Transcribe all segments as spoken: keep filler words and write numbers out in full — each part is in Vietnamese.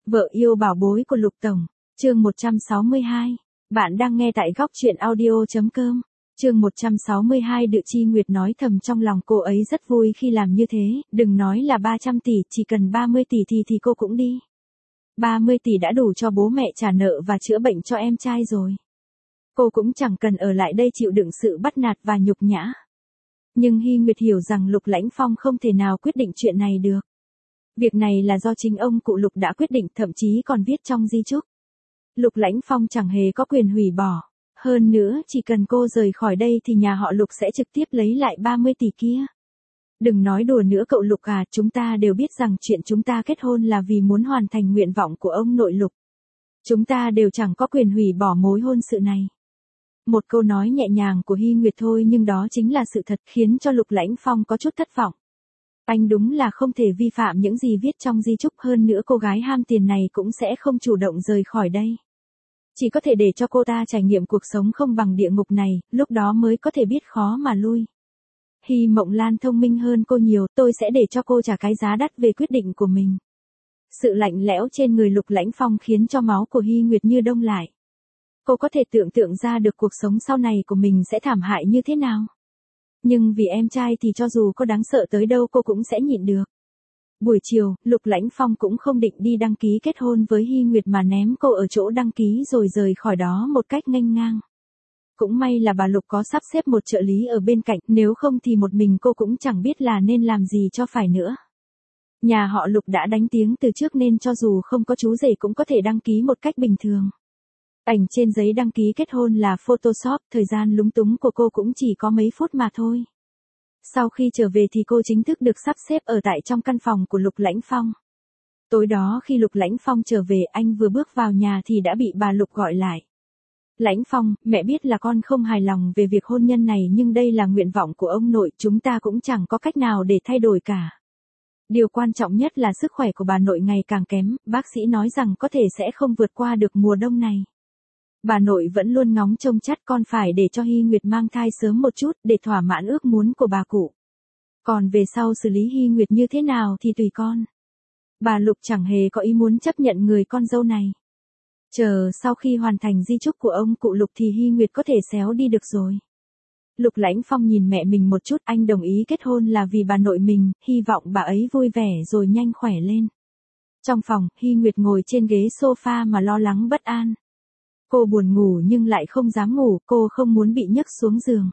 Vợ yêu bảo bối của Lục Tổng, chương một trăm sáu mươi hai. Bạn đang nghe tại góc truyện audio chấm com. Chương một trăm sáu mươi hai. Đự Chi Nguyệt nói thầm trong lòng cô ấy rất vui khi làm như thế, đừng nói là ba trăm tỷ, chỉ cần ba mươi tỷ thì thì cô cũng đi. ba mươi tỷ đã đủ cho bố mẹ trả nợ và chữa bệnh cho em trai rồi. Cô cũng chẳng cần ở lại đây chịu đựng sự bắt nạt và nhục nhã. Nhưng Hy Nguyệt hiểu rằng Lục Lãnh Phong không thể nào quyết định chuyện này được. Việc này là do chính ông cụ Lục đã quyết định, thậm chí còn viết trong di chúc. Lục Lãnh Phong chẳng hề có quyền hủy bỏ. Hơn nữa, chỉ cần cô rời khỏi đây thì nhà họ Lục sẽ trực tiếp lấy lại ba mươi tỷ kia. Đừng nói đùa nữa cậu Lục à, chúng ta đều biết rằng chuyện chúng ta kết hôn là vì muốn hoàn thành nguyện vọng của ông nội Lục. Chúng ta đều chẳng có quyền hủy bỏ mối hôn sự này. Một câu nói nhẹ nhàng của Hy Nguyệt thôi nhưng đó chính là sự thật, khiến cho Lục Lãnh Phong có chút thất vọng. Anh đúng là không thể vi phạm những gì viết trong di chúc, hơn nữa cô gái ham tiền này cũng sẽ không chủ động rời khỏi đây. Chỉ có thể để cho cô ta trải nghiệm cuộc sống không bằng địa ngục này, lúc đó mới có thể biết khó mà lui. Hy Mộng Lan thông minh hơn cô nhiều, tôi sẽ để cho cô trả cái giá đắt về quyết định của mình. Sự lạnh lẽo trên người Lục Lãnh Phong khiến cho máu của Hy Nguyệt như đông lại. Cô có thể tưởng tượng ra được cuộc sống sau này của mình sẽ thảm hại như thế nào. Nhưng vì em trai thì cho dù có đáng sợ tới đâu cô cũng sẽ nhịn được. Buổi chiều, Lục Lãnh Phong cũng không định đi đăng ký kết hôn với Hy Nguyệt mà ném cô ở chỗ đăng ký rồi rời khỏi đó một cách nghênh ngang. Cũng may là bà Lục có sắp xếp một trợ lý ở bên cạnh, nếu không thì một mình cô cũng chẳng biết là nên làm gì cho phải nữa. Nhà họ Lục đã đánh tiếng từ trước nên cho dù không có chú rể cũng có thể đăng ký một cách bình thường. Ảnh trên giấy đăng ký kết hôn là Photoshop, thời gian lúng túng của cô cũng chỉ có mấy phút mà thôi. Sau khi trở về thì cô chính thức được sắp xếp ở tại trong căn phòng của Lục Lãnh Phong. Tối đó khi Lục Lãnh Phong trở về, anh vừa bước vào nhà thì đã bị bà Lục gọi lại. Lãnh Phong, mẹ biết là con không hài lòng về việc hôn nhân này nhưng đây là nguyện vọng của ông nội, chúng ta cũng chẳng có cách nào để thay đổi cả. Điều quan trọng nhất là sức khỏe của bà nội ngày càng kém, bác sĩ nói rằng có thể sẽ không vượt qua được mùa đông này. Bà nội vẫn luôn ngóng trông chắt con phải để cho Hy Nguyệt mang thai sớm một chút để thỏa mãn ước muốn của bà cụ. Còn về sau xử lý Hy Nguyệt như thế nào thì tùy con. Bà Lục chẳng hề có ý muốn chấp nhận người con dâu này. Chờ sau khi hoàn thành di chúc của ông cụ Lục thì Hy Nguyệt có thể xéo đi được rồi. Lục Lãnh Phong nhìn mẹ mình một chút, anh đồng ý kết hôn là vì bà nội mình, hy vọng bà ấy vui vẻ rồi nhanh khỏe lên. Trong phòng, Hy Nguyệt ngồi trên ghế sofa mà lo lắng bất an. Cô buồn ngủ nhưng lại không dám ngủ, cô không muốn bị nhấc xuống giường.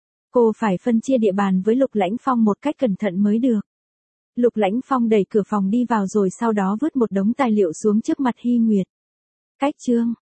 Cô phải phân chia địa bàn với Lục Lãnh Phong một cách cẩn thận mới được. Lục Lãnh Phong đẩy cửa phòng đi vào rồi sau đó vứt một đống tài liệu xuống trước mặt Hy Nguyệt. Cách chương,